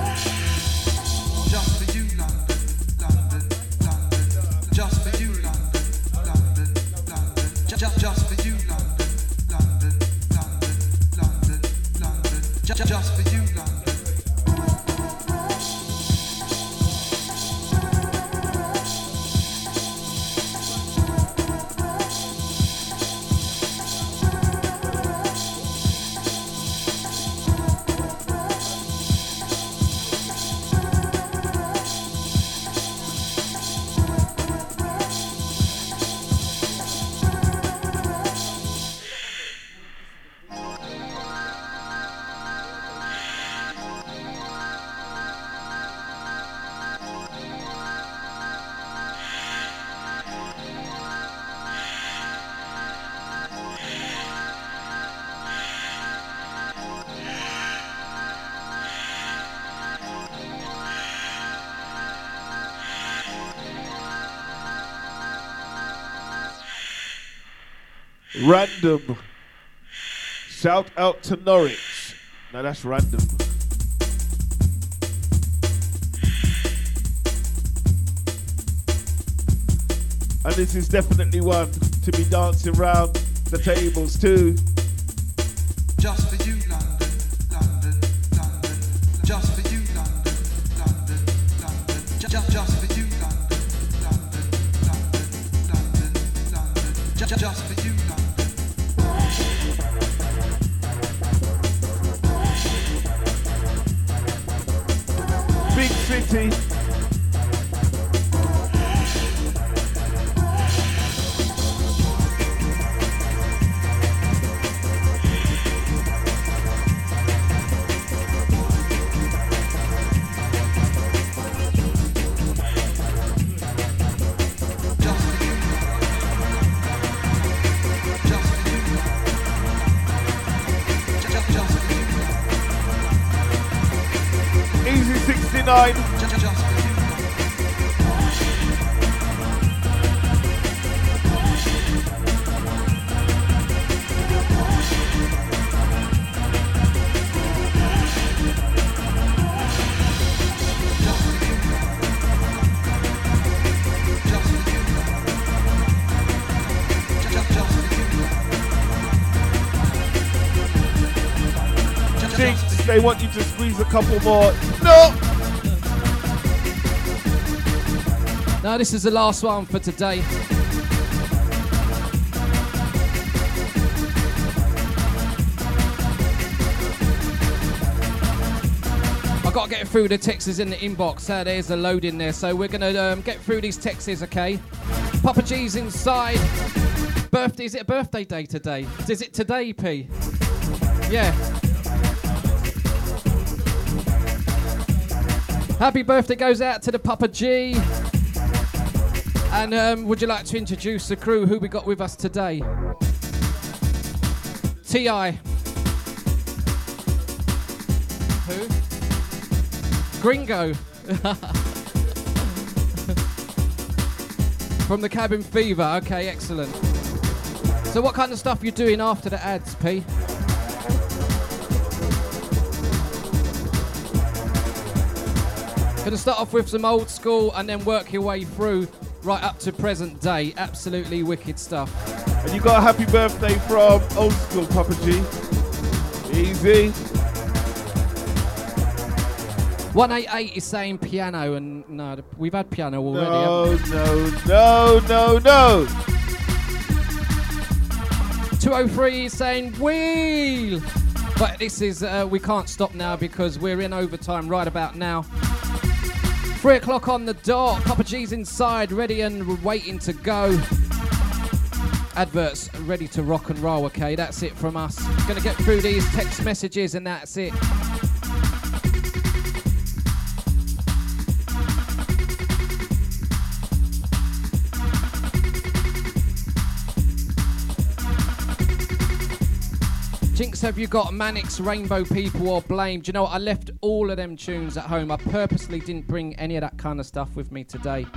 Random. Shout out to Norwich. Now that's random. And this is definitely one to be dancing round the tables too. Just for you, London, London, London. Just for you, London, London, London. Just for you, London, London, London, London, London. Just for you, London. Big city. Easy 69. Jinx, they want you to squeeze a couple more. No! Now this is the last one for today. I've got to get through the texts in the inbox. There's a load in there, so we're going to get through these texts, okay? Papa G's inside. Birthday, is it a birthday day today? Is it today, P? Yeah. Happy birthday goes out to the Papa G. And would you like to introduce the crew who we got with us today? T.I. Who? Gringo. From the Cabin Fever. Okay, excellent. So what kind of stuff you doing after the ads, P? Gonna start off with some old school and then work your way through right up to present day. Absolutely wicked stuff. And you got a happy birthday from old school, Papa G. Easy. 188 is saying piano, and no, we've had piano already. No. 203 is saying wheel. But this is, we can't stop now because we're in overtime right about now. 3 o'clock on the dot. Papa G's inside, ready and waiting to go. Adverts ready to rock and roll. Okay, that's it from us. Gonna get through these text messages and that's it. Jinx, have you got Manix, Rainbow People or Blame? Do you know what? I left all of them tunes at home. I purposely didn't bring any of that kind of stuff with me today.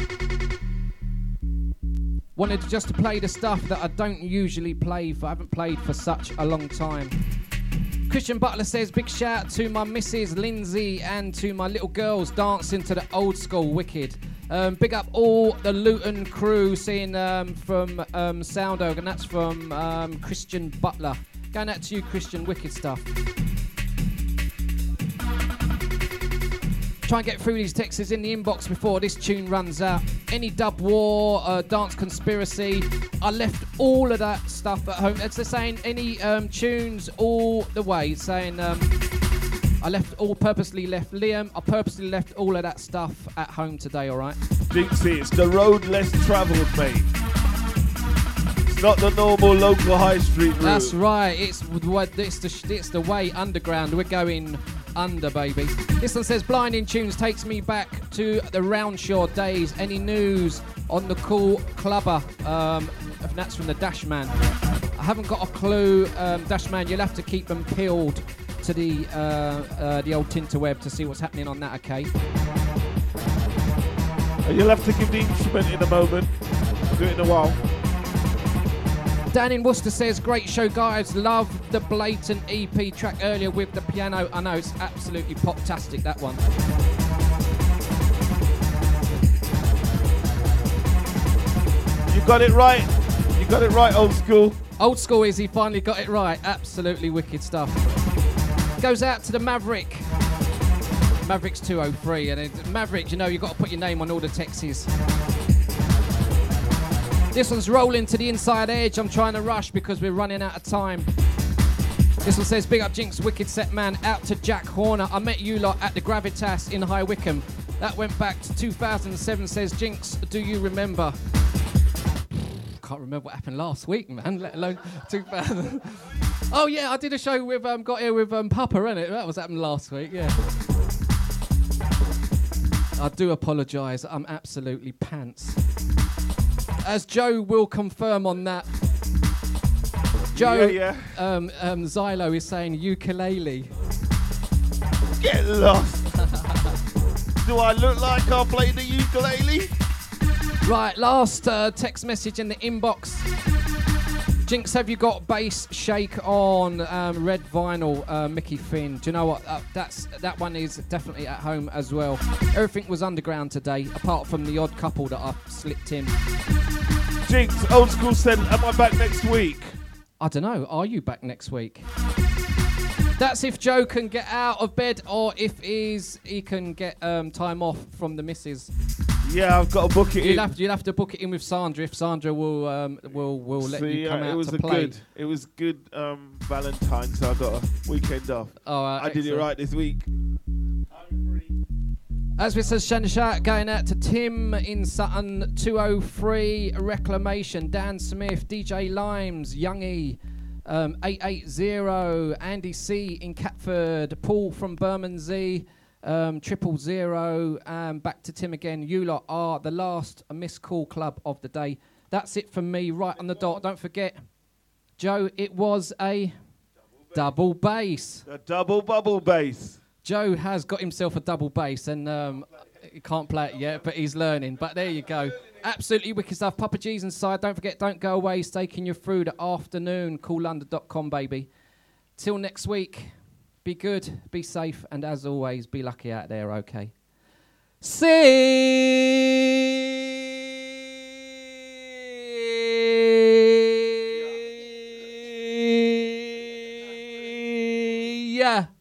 Wanted just to play the stuff that I don't usually play for. I haven't played for such a long time. Christian Butler says, big shout to my missus Lindsay and to my little girls dancing to the old school wicked. Big up all the Luton crew, seeing from Soundog, and that's from Christian Butler. Going out to you, Christian, wicked stuff. Try and get through these texts in the inbox before this tune runs out. Any dub war, dance conspiracy, I left all of that stuff at home. It's saying any tunes all the way, saying I purposely left Liam, I purposely left all of that stuff at home today, alright? Jinxie, it's the road less travelled, mate. Not the normal local high street route. That's right. It's the way underground. We're going under, baby. This one says, blinding tunes takes me back to the Roundshaw days. Any news on the cool clubber? That's from the Dashman. I haven't got a clue, Dashman. You'll have to keep them peeled to the old Tinterweb to see what's happening on that, okay? You'll have to give the instrument in a moment. I'll do it in a while. Dan in Worcester says, great show, guys. Love the Blatant EP track earlier with the piano. I know, it's absolutely pop-tastic, that one. You got it right. You got it right, old school. Old school is he finally got it right. Absolutely wicked stuff. Goes out to the Maverick. Mavericks 203. And Maverick, you know, you've got to put your name on all the texts. This one's rolling to the inside edge. I'm trying to rush because we're running out of time. This one says, big up Jinx, wicked set man. Out to Jack Horner. I met you lot at the Gravitas in High Wycombe. That went back to 2007, says Jinx. Do you remember? Can't remember what happened last week, man, let alone 2000. Oh, yeah, I did a show with, got here with Papa, innit? That was happened last week, yeah. I do apologise. I'm absolutely pants. As Joe will confirm on that. Joe, Xylo is saying ukulele. Get lost. Do I look like I play the ukulele? Right, last text message in the inbox. Jinx, have you got bass shake on red vinyl, Mickey Finn? Do you know what? That one is definitely at home as well. Everything was underground today, apart from the odd couple that I slipped in. Jinx, old school said, am I back next week? I don't know. Are you back next week? That's if Joe can get out of bed or if he can get time off from the missus. Yeah, I've got to book it in. You'll have to book it in with Sandra if Sandra will let you come out to play. It was good Valentine's, so I got a weekend off. I did it right this week. As we says, shout going out to Tim in Sutton, 203 Reclamation, Dan Smith, DJ Limes, Youngie, 880, Andy C in Catford, Paul from Bermondsey, 000, back to Tim again. You lot are the last missed call club of the day. That's it from me, right on the dot. Don't forget, Joe, it was a double bass. A double bubble bass. Joe has got himself a double bass and he can't play it yet, but he's learning. But there you go. Absolutely wicked stuff. Papa G's inside. Don't forget, don't go away. Staking you through the afternoon. CoolLondon.com, baby. Till next week, be good, be safe, and as always, be lucky out there, okay? See ya.